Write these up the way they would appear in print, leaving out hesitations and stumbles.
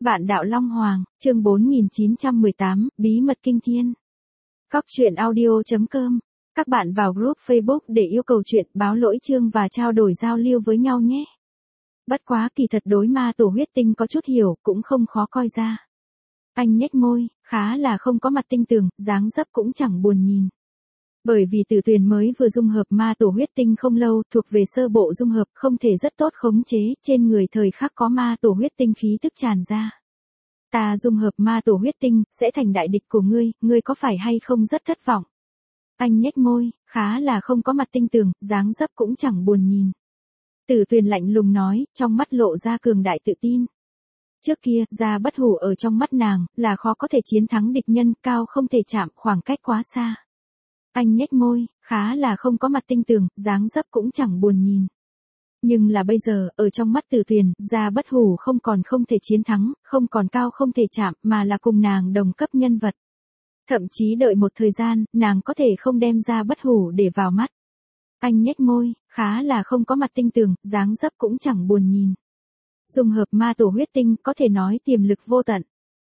Vạn đạo Long Hoàng, chương 4918, Bí mật kinh thiên. Cóc truyện audio.com. Các bạn vào group Facebook để yêu cầu chuyện, báo lỗi chương và trao đổi giao lưu với nhau nhé. Bất quá kỳ thật đối ma tổ huyết tinh có chút hiểu, cũng không khó coi ra. Anh nhếch môi, khá là không có mặt tinh tường, dáng dấp cũng chẳng buồn nhìn. Bởi vì Tử Tuyền mới vừa dung hợp ma tổ huyết tinh không lâu, thuộc về sơ bộ dung hợp, không thể rất tốt khống chế, trên người thời khắc có ma tổ huyết tinh khí tức tràn ra. Ta dung hợp ma tổ huyết tinh, sẽ thành đại địch của ngươi có phải hay không rất thất vọng? Anh nhếch môi, khá là không có mặt tinh tường, dáng dấp cũng chẳng buồn nhìn. Tử Tuyền lạnh lùng nói, trong mắt lộ ra cường đại tự tin. Trước kia, Gia Bất Hủ ở trong mắt nàng, là khó có thể chiến thắng địch nhân, cao không thể chạm, khoảng cách quá xa. Anh nhếch môi, khá là không có mặt tinh tường, dáng dấp cũng chẳng buồn nhìn. Nhưng là bây giờ, ở trong mắt Tử Tuyền, Gia Bất Hủ không còn không thể chiến thắng, không còn cao không thể chạm, mà là cùng nàng đồng cấp nhân vật. Thậm chí đợi một thời gian, nàng có thể không đem Gia Bất Hủ để vào mắt. Anh nhếch môi, khá là không có mặt tinh tường, dáng dấp cũng chẳng buồn nhìn. Dung hợp ma tổ huyết tinh, có thể nói tiềm lực vô tận.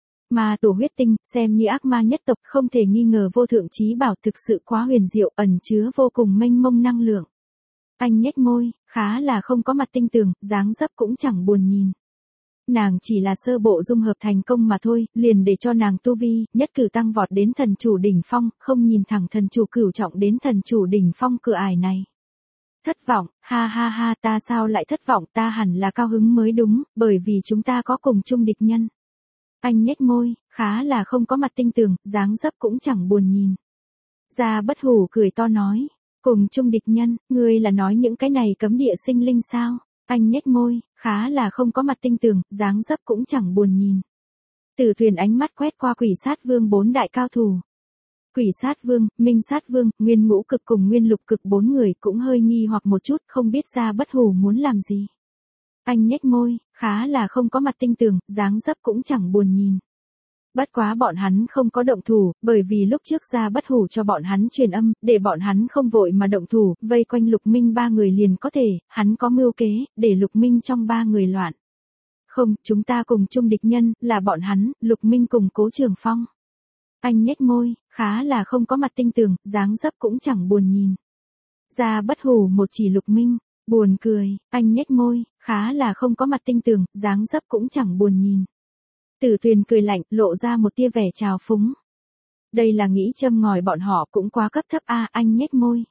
Ma tổ huyết tinh, xem như ác ma nhất tộc, không thể nghi ngờ vô thượng chí bảo, thực sự quá huyền diệu, ẩn chứa vô cùng mênh mông năng lượng. Anh nhếch môi, khá là không có mặt tinh tường, dáng dấp cũng chẳng buồn nhìn. Nàng chỉ là sơ bộ dung hợp thành công mà thôi, liền để cho nàng tu vi, nhất cử tăng vọt đến thần chủ đỉnh phong, không nhìn thẳng thần chủ cửu trọng đến thần chủ đỉnh phong cửa ải này. Thất vọng, ha ha ha, ta sao lại thất vọng, ta hẳn là cao hứng mới đúng, bởi vì chúng ta có cùng chung địch nhân. Anh nhếch môi, khá là không có mặt tinh tường, dáng dấp cũng chẳng buồn nhìn. Gia Bất Hủ cười to nói, cùng chung địch nhân, ngươi là nói những cái này cấm địa sinh linh sao? Anh nhếch môi, khá là không có mặt tinh tường, dáng dấp cũng chẳng buồn nhìn. Tử Tuyền ánh mắt quét qua Quỷ Sát Vương 4 đại cao thủ. Quỷ Sát Vương, Minh Sát Vương, Nguyên Ngũ Cực cùng Nguyên Lục Cực 4 người cũng hơi nghi hoặc một chút, không biết Gia Bất Hủ muốn làm gì. Anh nhếch môi, khá là không có mặt tinh tường, dáng dấp cũng chẳng buồn nhìn. Bất quá bọn hắn không có động thủ, bởi vì lúc trước Gia Bất Hủ cho bọn hắn truyền âm, để bọn hắn không vội mà động thủ, vây quanh Lục Minh 3 người liền có thể, hắn có mưu kế, để Lục Minh trong 3 người loạn. Không, chúng ta cùng chung địch nhân, là bọn hắn, Lục Minh cùng Cố Trường Phong. Anh nhếch môi, khá là không có mặt tinh tường, dáng dấp cũng chẳng buồn nhìn. Gia Bất Hủ một chỉ Lục Minh, buồn cười, anh nhếch môi, khá là không có mặt tinh tường, dáng dấp cũng chẳng buồn nhìn. Tử Tuyền cười lạnh, lộ ra một tia vẻ trào phúng. Đây là nghĩ châm ngòi bọn họ cũng quá cấp thấp a, anh nhếch môi.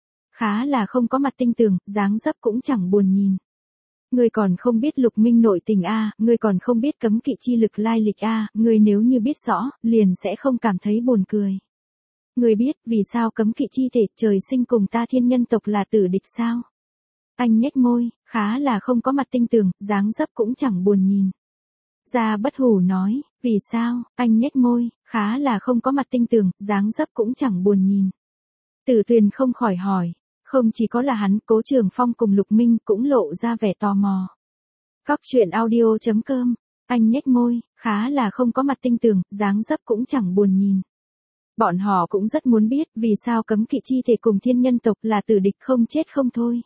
Khá là không có mặt tinh tường, dáng dấp cũng chẳng buồn nhìn. Ngươi còn không biết Lục Minh nội tình a, ngươi còn không biết cấm kỵ chi lực lai lịch a, ngươi nếu như biết rõ, liền sẽ không cảm thấy buồn cười. Ngươi biết vì sao cấm kỵ chi thể trời sinh cùng ta thiên nhân tộc là tử địch sao? Anh nhếch môi, khá là không có mặt tinh tường, dáng dấp cũng chẳng buồn nhìn. Gia Bất Hủ nói, vì sao? Anh nhếch môi, khá là không có mặt tinh tường, dáng dấp cũng chẳng buồn nhìn. Tử Tuyền không khỏi hỏi, không chỉ có là hắn, Cố Trường Phong cùng Lục Minh cũng lộ ra vẻ tò mò. Cóc truyện audio.com, anh nhếch môi, khá là không có mặt tinh tường, dáng dấp cũng chẳng buồn nhìn. Bọn họ cũng rất muốn biết, vì sao cấm kỵ chi thể cùng thiên nhân tộc là tử địch không chết không thôi.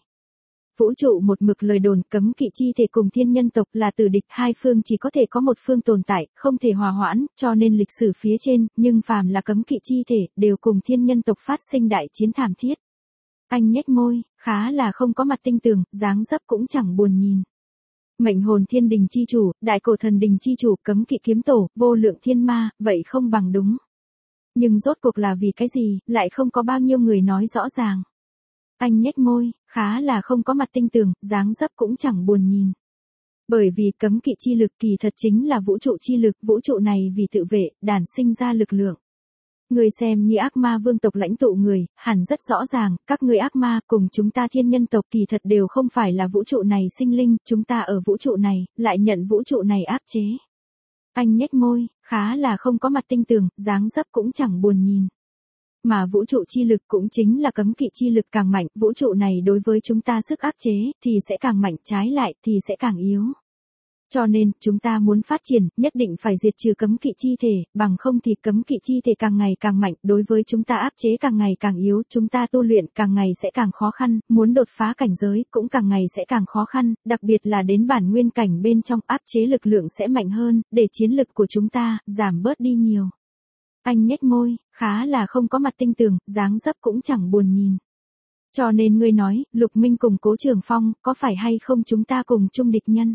Vũ trụ một mực lời đồn cấm kỵ chi thể cùng thiên nhân tộc là tử địch, hai phương chỉ có thể có một phương tồn tại, không thể hòa hoãn, cho nên lịch sử phía trên, nhưng phàm là cấm kỵ chi thể, đều cùng thiên nhân tộc phát sinh đại chiến thảm thiết. Anh nhếch môi, khá là không có mặt tinh tường, dáng dấp cũng chẳng buồn nhìn. Mệnh hồn thiên đình chi chủ, đại cổ thần đình chi chủ, cấm kỵ kiếm tổ, vô lượng thiên ma, vậy không bằng đúng. Nhưng rốt cuộc là vì cái gì, lại không có bao nhiêu người nói rõ ràng. Anh nhếch môi, khá là không có mặt tinh tường, dáng dấp cũng chẳng buồn nhìn. Bởi vì cấm kỵ chi lực kỳ thật chính là vũ trụ chi lực, vũ trụ này vì tự vệ, đản sinh ra lực lượng. Người xem như ác ma vương tộc lãnh tụ người, hẳn rất rõ ràng, các người ác ma cùng chúng ta thiên nhân tộc kỳ thật đều không phải là vũ trụ này sinh linh, chúng ta ở vũ trụ này, lại nhận vũ trụ này áp chế. Anh nhếch môi, khá là không có mặt tinh tường, dáng dấp cũng chẳng buồn nhìn. Mà vũ trụ chi lực cũng chính là cấm kỵ chi lực càng mạnh, vũ trụ này đối với chúng ta sức áp chế, thì sẽ càng mạnh, trái lại, thì sẽ càng yếu. Cho nên, chúng ta muốn phát triển, nhất định phải diệt trừ cấm kỵ chi thể, bằng không thì cấm kỵ chi thể càng ngày càng mạnh, đối với chúng ta áp chế càng ngày càng yếu, chúng ta tu luyện càng ngày sẽ càng khó khăn, muốn đột phá cảnh giới cũng càng ngày sẽ càng khó khăn, đặc biệt là đến bản nguyên cảnh bên trong áp chế lực lượng sẽ mạnh hơn, để chiến lực của chúng ta giảm bớt đi nhiều. Anh nhếch môi, khá là không có mặt tinh tường, dáng dấp cũng chẳng buồn nhìn. Cho nên ngươi nói, Lục Minh cùng Cố Trường Phong, có phải hay không chúng ta cùng chung địch nhân?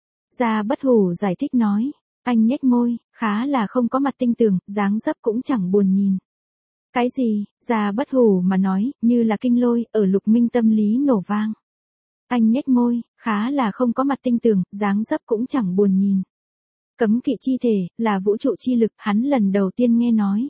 Gia Bất Hủ giải thích nói, anh nhếch môi, khá là không có mặt tinh tường, dáng dấp cũng chẳng buồn nhìn. Cái gì? Gia Bất Hủ mà nói, như là kinh lôi, ở Lục Minh tâm lý nổ vang. Anh nhếch môi, khá là không có mặt tinh tường, dáng dấp cũng chẳng buồn nhìn. Cấm kỵ chi thể, là vũ trụ chi lực, hắn lần đầu tiên nghe nói.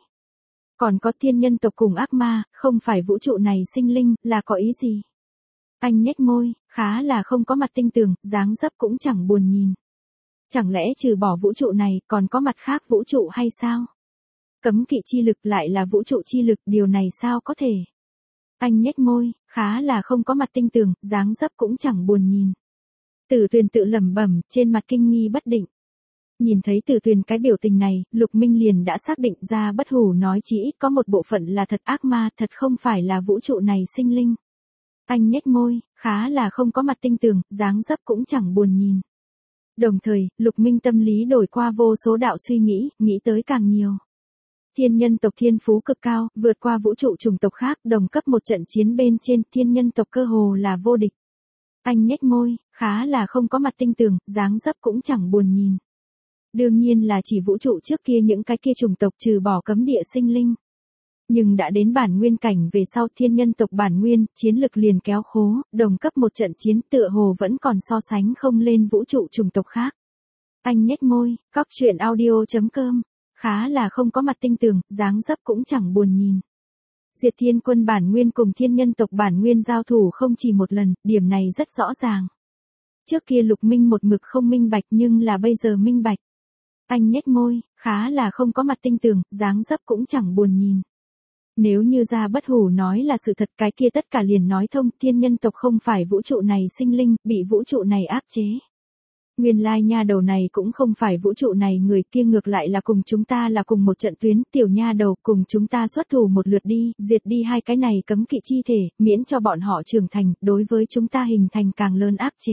Còn có thiên nhân tộc cùng ác ma, không phải vũ trụ này sinh linh, là có ý gì? Anh nhếch môi, khá là không có mặt tinh tường, dáng dấp cũng chẳng buồn nhìn. Chẳng lẽ trừ bỏ vũ trụ này, còn có mặt khác vũ trụ hay sao? Cấm kỵ chi lực lại là vũ trụ chi lực, điều này sao có thể? Anh nhếch môi, khá là không có mặt tinh tường, dáng dấp cũng chẳng buồn nhìn. Tử Tuyền tự lẩm bẩm, trên mặt kinh nghi bất định. Nhìn thấy Tử Tuyền cái biểu tình này, Lục Minh liền đã xác định ra Bất Hủ nói chỉ ít có một bộ phận là thật ác ma, thật không phải là vũ trụ này sinh linh. Anh nhếch môi, khá là không có mặt tinh tường, dáng dấp cũng chẳng buồn nhìn. Đồng thời, Lục Minh tâm lý đổi qua vô số đạo suy nghĩ, nghĩ tới càng nhiều. Thiên nhân tộc thiên phú cực cao, vượt qua vũ trụ chủng tộc khác, đồng cấp một trận chiến bên trên, thiên nhân tộc cơ hồ là vô địch. Anh nhếch môi, khá là không có mặt tinh tường, dáng dấp cũng chẳng buồn nhìn. Đương nhiên là chỉ vũ trụ trước kia những cái kia chủng tộc trừ bỏ cấm địa sinh linh. Nhưng đã đến bản nguyên cảnh về sau thiên nhân tộc bản nguyên, chiến lực liền kéo khố, đồng cấp một trận chiến tựa hồ vẫn còn so sánh không lên vũ trụ chủng tộc khác. Anh nhếch môi, cóc truyện audio.com, khá là không có mặt tinh tường, dáng dấp cũng chẳng buồn nhìn. Diệt Thiên Quân bản nguyên cùng thiên nhân tộc bản nguyên giao thủ không chỉ một lần, điểm này rất rõ ràng. Trước kia Lục Minh một mực không minh bạch nhưng là bây giờ minh bạch. Anh nhếch môi, khá là không có mặt tinh tường, dáng dấp cũng chẳng buồn nhìn. Nếu như Gia Bất Hủ nói là sự thật cái kia tất cả liền nói thông, thiên nhân tộc không phải vũ trụ này sinh linh, bị vũ trụ này áp chế. Nguyên lai nha đầu này cũng không phải vũ trụ này người kia ngược lại là cùng chúng ta là cùng một trận tuyến, tiểu nha đầu cùng chúng ta xuất thủ một lượt đi, diệt đi hai cái này cấm kỵ chi thể, miễn cho bọn họ trưởng thành, đối với chúng ta hình thành càng lớn áp chế.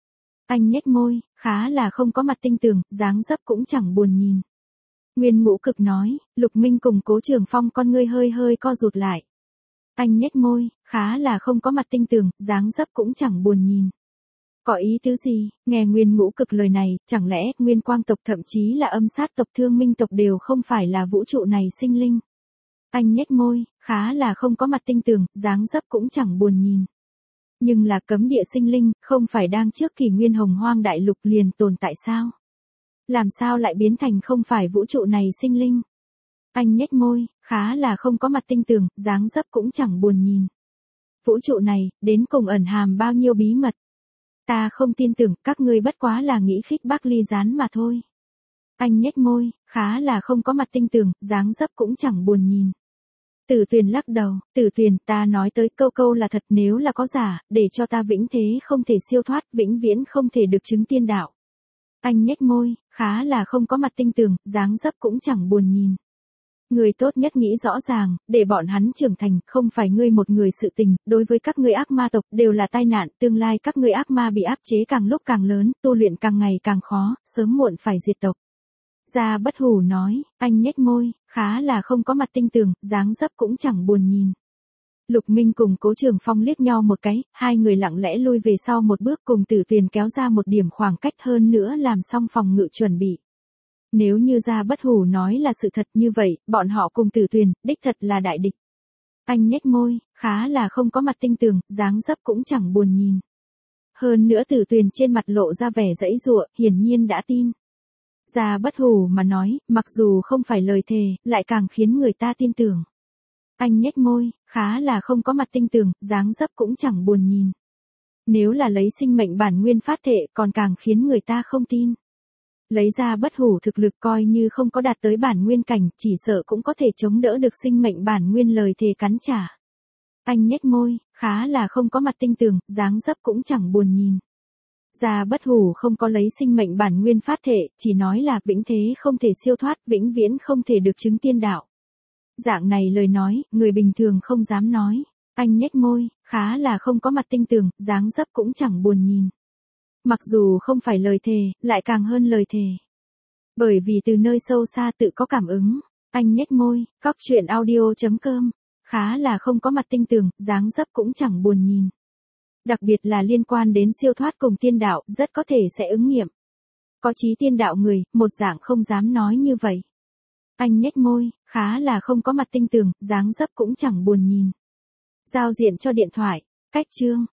Anh nhếch môi, khá là không có mặt tinh tường, dáng dấp cũng chẳng buồn nhìn. Nguyên Ngũ Cực nói, Lục Minh cùng Cố Trường Phong con ngươi hơi hơi co rụt lại. Anh nhếch môi, khá là không có mặt tinh tường, dáng dấp cũng chẳng buồn nhìn. Có ý tứ gì? Nghe Nguyên Ngũ Cực lời này, chẳng lẽ Nguyên Quang tộc thậm chí là Âm Sát tộc Thương Minh tộc đều không phải là vũ trụ này sinh linh? Anh nhếch môi, khá là không có mặt tinh tường, dáng dấp cũng chẳng buồn nhìn. Nhưng là cấm địa sinh linh, không phải đang trước kỷ nguyên hồng hoang đại lục liền tồn tại sao? Làm sao lại biến thành không phải vũ trụ này sinh linh? Anh nhếch môi, khá là không có mặt tinh tường, dáng dấp cũng chẳng buồn nhìn. Vũ trụ này, đến cùng ẩn hàm bao nhiêu bí mật? Ta không tin tưởng, các ngươi bất quá là nghĩ khích bác ly gián mà thôi. Anh nhếch môi, khá là không có mặt tinh tường, dáng dấp cũng chẳng buồn nhìn. Tử Tuyền lắc đầu, Tử Tuyền, ta nói tới câu câu là thật, nếu là có giả, để cho ta vĩnh thế không thể siêu thoát, vĩnh viễn không thể được chứng tiên đạo. Anh nhếch môi, khá là không có mặt tinh tường, dáng dấp cũng chẳng buồn nhìn. Người tốt nhất nghĩ rõ ràng, để bọn hắn trưởng thành, không phải ngươi một người sự tình, đối với các ngươi ác ma tộc, đều là tai nạn, tương lai các ngươi ác ma bị áp chế càng lúc càng lớn, tu luyện càng ngày càng khó, sớm muộn phải diệt tộc. Gia Bất Hủ nói, anh nhếch môi, khá là không có mặt tinh tường, dáng dấp cũng chẳng buồn nhìn. Lục Minh cùng Cố Trường Phong liếc nhau một cái, hai người lặng lẽ lui về sau một bước cùng Tử Tuyền kéo ra một điểm khoảng cách hơn nữa làm xong phòng ngự chuẩn bị. Nếu như Gia Bất Hủ nói là sự thật như vậy, bọn họ cùng Tử Tuyền, đích thật là đại địch. Anh nhếch môi, khá là không có mặt tinh tường, dáng dấp cũng chẳng buồn nhìn. Hơn nữa Tử Tuyền trên mặt lộ ra vẻ giãy giụa, hiển nhiên đã tin. Gia Bất Hủ mà nói, mặc dù không phải lời thề, lại càng khiến người ta tin tưởng. Anh nhếch môi, khá là không có mặt tinh tường, dáng dấp cũng chẳng buồn nhìn. Nếu là lấy sinh mệnh bản nguyên phát thệ còn càng khiến người ta không tin. Lấy ra Bất Hủ thực lực coi như không có đạt tới bản nguyên cảnh, chỉ sợ cũng có thể chống đỡ được sinh mệnh bản nguyên lời thề cắn trả. Anh nhếch môi, khá là không có mặt tinh tường, dáng dấp cũng chẳng buồn nhìn. Gia Bất Hủ không có lấy sinh mệnh bản nguyên phát thể, chỉ nói là vĩnh thế không thể siêu thoát, vĩnh viễn không thể được chứng tiên đạo. Dạng này lời nói, người bình thường không dám nói. Anh nhếch môi, khá là không có mặt tinh tường, dáng dấp cũng chẳng buồn nhìn. Mặc dù không phải lời thề, lại càng hơn lời thề. Bởi vì từ nơi sâu xa tự có cảm ứng. Anh nhếch môi, cóc truyện audio.com. Khá là không có mặt tinh tường, dáng dấp cũng chẳng buồn nhìn. Đặc biệt là liên quan đến siêu thoát cùng tiên đạo, rất có thể sẽ ứng nghiệm. Có chí tiên đạo người, một dạng không dám nói như vậy. Anh nhếch môi, khá là không có mặt tinh tường, dáng dấp cũng chẳng buồn nhìn. Giao diện cho điện thoại, cách chương.